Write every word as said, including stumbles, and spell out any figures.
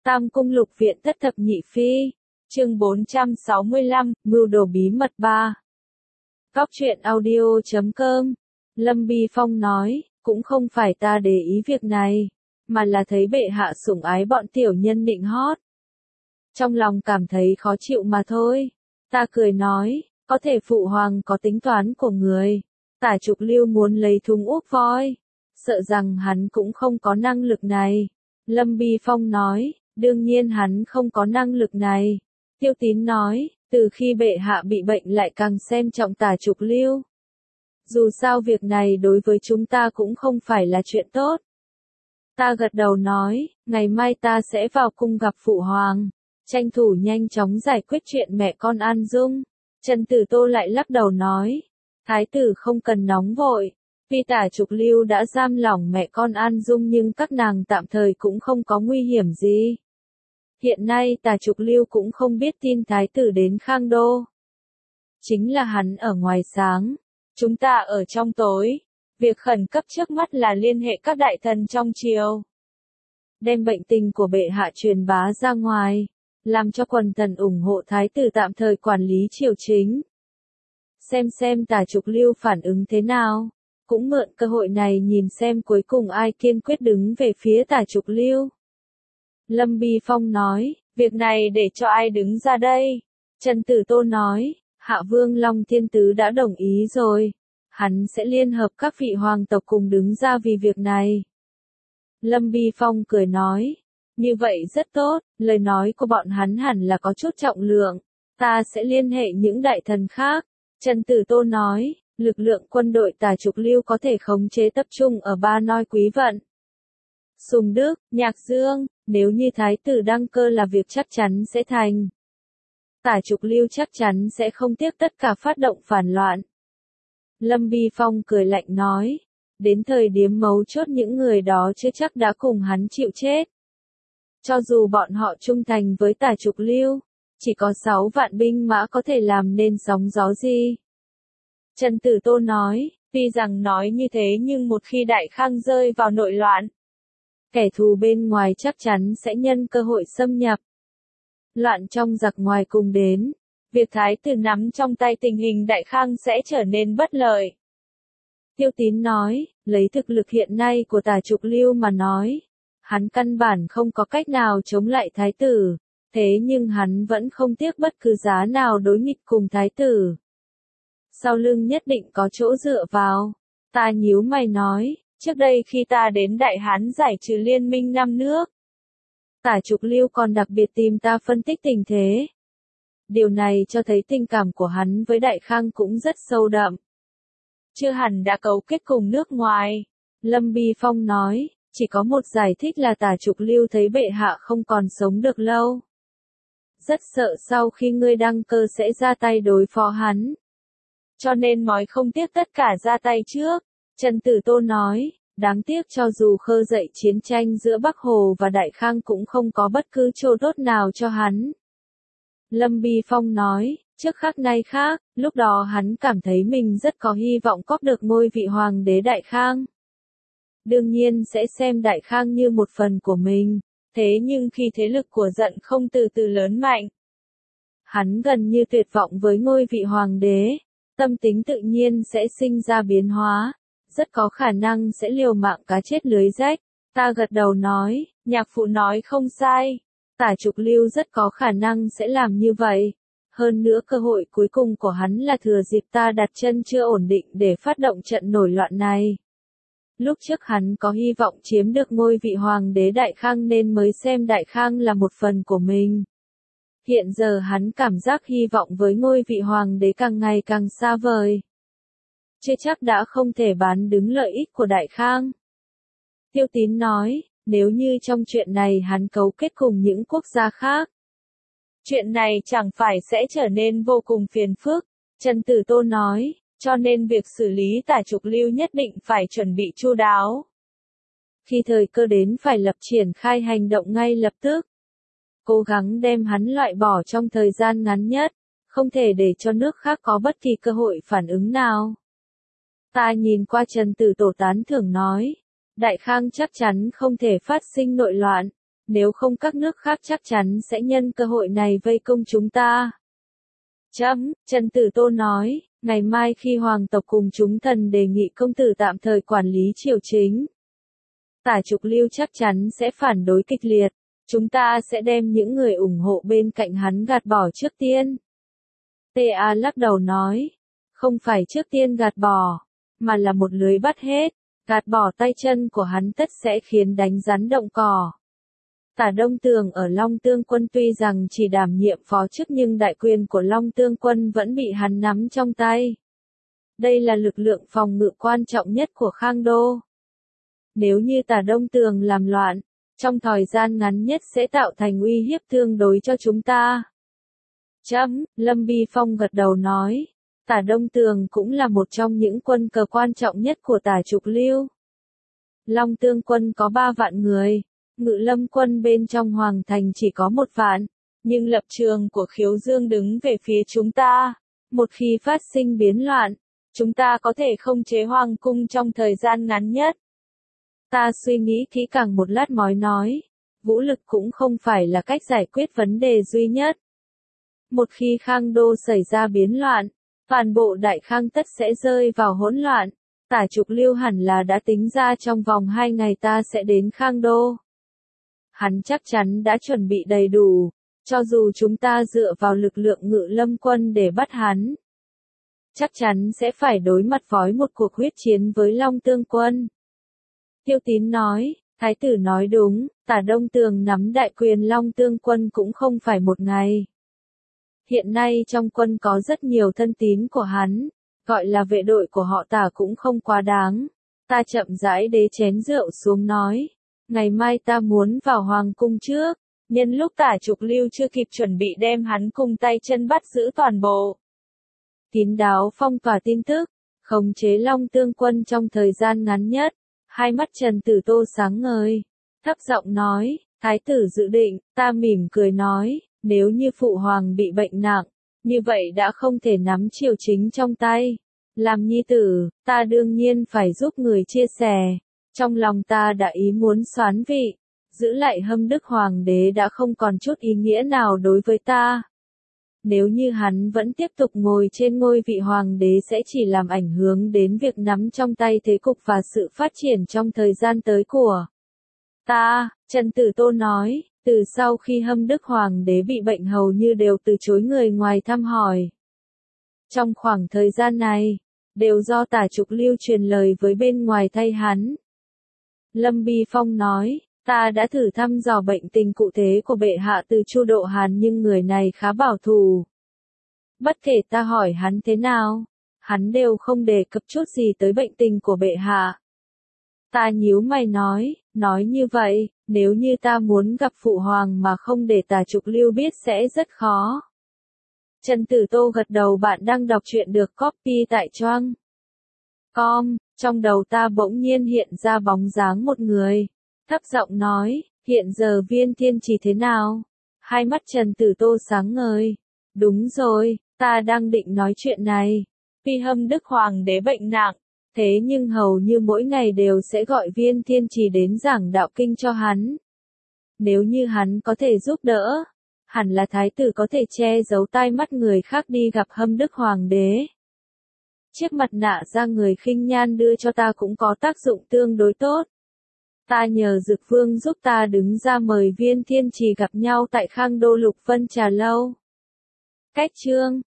Tam cung lục viện thất thập nhị phi. Chương bốn trăm sáu mươi lăm, mưu đồ bí mật ba. Góc truyện audio chấm com. Lâm Bi Phong nói, cũng không phải ta để ý việc này, mà là thấy bệ hạ sủng ái bọn tiểu nhân nịnh hót. Trong lòng cảm thấy khó chịu mà thôi. Ta cười nói, có thể phụ hoàng có tính toán của người. Tả Trục Lưu muốn lấy thùng úp voi, sợ rằng hắn cũng không có năng lực này. Lâm Bi Phong nói, đương nhiên hắn không có năng lực này. Tiêu Tín nói, từ khi bệ hạ bị bệnh lại càng xem trọng Tả Trục Lưu. Dù sao việc này đối với chúng ta cũng không phải là chuyện tốt. Ta gật đầu nói, ngày mai ta sẽ vào cung gặp phụ hoàng, tranh thủ nhanh chóng giải quyết chuyện mẹ con An Dung. Trần Tử Tô lại lắc đầu nói, thái tử không cần nóng vội, vì Tả Trục Lưu đã giam lỏng mẹ con An Dung nhưng các nàng tạm thời cũng không có nguy hiểm gì. Hiện nay Tả Trục Lưu cũng không biết tin thái tử đến Khang Đô. Chính là hắn ở ngoài sáng, chúng ta ở trong tối. Việc khẩn cấp trước mắt là liên hệ các đại thần trong triều, đem bệnh tình của bệ hạ truyền bá ra ngoài, làm cho quần thần ủng hộ thái tử tạm thời quản lý triều chính. Xem xem Tả Trục Lưu phản ứng thế nào, cũng mượn cơ hội này nhìn xem cuối cùng ai kiên quyết đứng về phía Tả Trục Lưu. Lâm Bi Phong nói, việc này để cho ai đứng ra đây? Trần Tử Tô nói, Hạ Vương Long Thiên Tứ đã đồng ý rồi. Hắn sẽ liên hợp các vị hoàng tộc cùng đứng ra vì việc này. Lâm Bi Phong cười nói, như vậy rất tốt, lời nói của bọn hắn hẳn là có chút trọng lượng. Ta sẽ liên hệ những đại thần khác. Trần Tử Tô nói, lực lượng quân đội Tả Trục Lưu có thể khống chế tập trung ở ba noi Quý Vận, Sùng Đức, Nhạc Dương, nếu như thái tử đăng cơ là việc chắc chắn sẽ thành. Tả Trục Lưu chắc chắn sẽ không tiếc tất cả phát động phản loạn. Lâm Bi Phong cười lạnh nói, đến thời điểm mấu chốt những người đó chưa chắc đã cùng hắn chịu chết. Cho dù bọn họ trung thành với Tả Trục Lưu, chỉ có sáu vạn binh mã có thể làm nên sóng gió gì. Trần Tử Tô nói, tuy rằng nói như thế nhưng một khi Đại Khang rơi vào nội loạn, kẻ thù bên ngoài chắc chắn sẽ nhân cơ hội xâm nhập. Loạn trong giặc ngoài cùng đến, việc thái tử nắm trong tay tình hình Đại Khang sẽ trở nên bất lợi. Tiêu Tín nói, lấy thực lực hiện nay của Tả Trục Lưu mà nói, hắn căn bản không có cách nào chống lại thái tử, thế nhưng hắn vẫn không tiếc bất cứ giá nào đối nghịch cùng thái tử. Sau lưng nhất định có chỗ dựa vào. Ta nhíu mày nói, trước đây khi ta đến Đại Hán giải trừ liên minh năm nước, Tả Trục Lưu còn đặc biệt tìm ta phân tích tình thế. Điều này cho thấy tình cảm của hắn với Đại Khang cũng rất sâu đậm. Chưa hẳn đã cấu kết cùng nước ngoài. Lâm Bi Phong nói, chỉ có một giải thích là Tả Trục Lưu thấy bệ hạ không còn sống được lâu. Rất sợ sau khi ngươi đăng cơ sẽ ra tay đối phó hắn. Cho nên mới không tiếc tất cả ra tay trước. Trần Tử Tô nói, đáng tiếc cho dù khơi dậy chiến tranh giữa Bắc Hồ và Đại Khang cũng không có bất cứ chỗ tốt nào cho hắn. Lâm Bi Phong nói, trước khác nay khác, lúc đó hắn cảm thấy mình rất có hy vọng cóp được ngôi vị hoàng đế Đại Khang. Đương nhiên sẽ xem Đại Khang như một phần của mình, thế nhưng khi thế lực của Giận Không từ từ lớn mạnh, hắn gần như tuyệt vọng với ngôi vị hoàng đế, tâm tính tự nhiên sẽ sinh ra biến hóa, rất có khả năng sẽ liều mạng cá chết lưới rách. Ta gật đầu nói, nhạc phụ nói không sai. Tả Trục Lưu rất có khả năng sẽ làm như vậy. Hơn nữa cơ hội cuối cùng của hắn là thừa dịp ta đặt chân chưa ổn định để phát động trận nổi loạn này. Lúc trước hắn có hy vọng chiếm được ngôi vị hoàng đế Đại Khang nên mới xem Đại Khang là một phần của mình. Hiện giờ hắn cảm giác hy vọng với ngôi vị hoàng đế càng ngày càng xa vời. Chưa chắc đã không thể bán đứng lợi ích của Đại Khang. Tiêu Tín nói, nếu như trong chuyện này hắn cấu kết cùng những quốc gia khác, chuyện này chẳng phải sẽ trở nên vô cùng phiền phức. Trần Tử Tô nói, cho nên việc xử lý Tả Trục Lưu nhất định phải chuẩn bị chu đáo. Khi thời cơ đến phải lập triển khai hành động ngay lập tức. Cố gắng đem hắn loại bỏ trong thời gian ngắn nhất, không thể để cho nước khác có bất kỳ cơ hội phản ứng nào. Ta nhìn qua Trần Tử Tô tán thưởng nói, Đại Khang chắc chắn không thể phát sinh nội loạn, nếu không các nước khác chắc chắn sẽ nhân cơ hội này vây công chúng ta. Chấm, Trần Tử Tô nói, ngày mai khi hoàng tộc cùng chúng thần đề nghị công tử tạm thời quản lý triều chính, Tả Trục Lưu chắc chắn sẽ phản đối kịch liệt, chúng ta sẽ đem những người ủng hộ bên cạnh hắn gạt bỏ trước tiên. tê a lắc đầu nói, không phải trước tiên gạt bỏ, mà là một lưới bắt hết, gạt bỏ tay chân của hắn tất sẽ khiến đánh rắn động cỏ. Tả Đông Tường ở Long Tương Quân tuy rằng chỉ đảm nhiệm phó chức nhưng đại quyền của Long Tương Quân vẫn bị hắn nắm trong tay. Đây là lực lượng phòng ngự quan trọng nhất của Khang Đô. Nếu như Tả Đông Tường làm loạn, trong thời gian ngắn nhất sẽ tạo thành uy hiếp tương đối cho chúng ta. Chấm, Lâm Bi Phong gật đầu nói, Tả Đông Tường cũng là một trong những quân cờ quan trọng nhất của Tả Trục Lưu. Long Tương Quân có ba vạn người, Ngự Lâm Quân bên trong Hoàng Thành chỉ có một vạn, nhưng lập trường của Khiếu Dương đứng về phía chúng ta. Một khi phát sinh biến loạn, chúng ta có thể khống chế Hoàng Cung trong thời gian ngắn nhất. Ta suy nghĩ kỹ càng một lát mới nói, vũ lực cũng không phải là cách giải quyết vấn đề duy nhất. Một khi Khang Đô xảy ra biến loạn, toàn bộ Đại Khang tất sẽ rơi vào hỗn loạn. Tả Trục Lưu hẳn là đã tính ra trong vòng hai ngày ta sẽ đến Khang Đô. Hắn chắc chắn đã chuẩn bị đầy đủ, cho dù chúng ta dựa vào lực lượng Ngự Lâm Quân để bắt hắn, chắc chắn sẽ phải đối mặt với một cuộc huyết chiến với Long Tương Quân. Tiêu Tín nói, Thái tử nói đúng, Tả Đông Tường nắm đại quyền Long Tương Quân cũng không phải một ngày. Hiện nay trong quân có rất nhiều thân tín của hắn, gọi là vệ đội của họ Tả cũng không quá đáng. Ta chậm rãi đế chén rượu xuống nói, ngày mai ta muốn vào Hoàng Cung trước, nhân lúc Tả Trục Lưu chưa kịp chuẩn bị đem hắn cùng tay chân bắt giữ toàn bộ. Kín đáo phong tỏa tin tức, khống chế Long Tương Quân trong thời gian ngắn nhất. Hai mắt Trần Tử Tô sáng ngời, thấp giọng nói, Thái tử dự định, ta mỉm cười nói, nếu như phụ hoàng bị bệnh nặng, như vậy đã không thể nắm triều chính trong tay. Làm nhi tử, ta đương nhiên phải giúp người chia sẻ. Trong lòng ta đã ý muốn soán vị, giữ lại Hâm Đức Hoàng đế đã không còn chút ý nghĩa nào đối với ta. Nếu như hắn vẫn tiếp tục ngồi trên ngôi vị hoàng đế sẽ chỉ làm ảnh hưởng đến việc nắm trong tay thế cục và sự phát triển trong thời gian tới của ta. Trần Tử Tô nói, từ sau khi Hâm Đức Hoàng đế bị bệnh hầu như đều từ chối người ngoài thăm hỏi. Trong khoảng thời gian này, đều do Tả Trục Lưu truyền lời với bên ngoài thay hắn. Lâm Bi Phong nói, ta đã thử thăm dò bệnh tình cụ thể của bệ hạ từ Chu Độ Hàn nhưng người này khá bảo thủ. Bất kể ta hỏi hắn thế nào, hắn đều không đề cập chút gì tới bệnh tình của bệ hạ. Ta nhíu mày nói, nói như vậy, nếu như ta muốn gặp phụ hoàng mà không để Tả Trục Lưu biết sẽ rất khó. Trần Tử Tô gật đầu, bạn đang đọc truyện được copy tại choang chấm com, trong đầu ta bỗng nhiên hiện ra bóng dáng một người. Thấp giọng nói, hiện giờ Viên Thiên Trì thế nào? Hai mắt Trần Tử Tô sáng ngời. Đúng rồi, ta đang định nói chuyện này. Vì Hâm Đức Hoàng đế bệnh nặng, thế nhưng hầu như mỗi ngày đều sẽ gọi Viên Thiên Trì đến giảng đạo kinh cho hắn. Nếu như hắn có thể giúp đỡ, hẳn là thái tử có thể che giấu tai mắt người khác đi gặp Hâm Đức Hoàng đế. Chiếc mặt nạ da người khinh nhan đưa cho ta cũng có tác dụng tương đối tốt. Ta nhờ Dực Vương giúp ta đứng ra mời Viên Thiên Trì gặp nhau tại Khang Đô Lục Vân Trà Lâu. Cách chương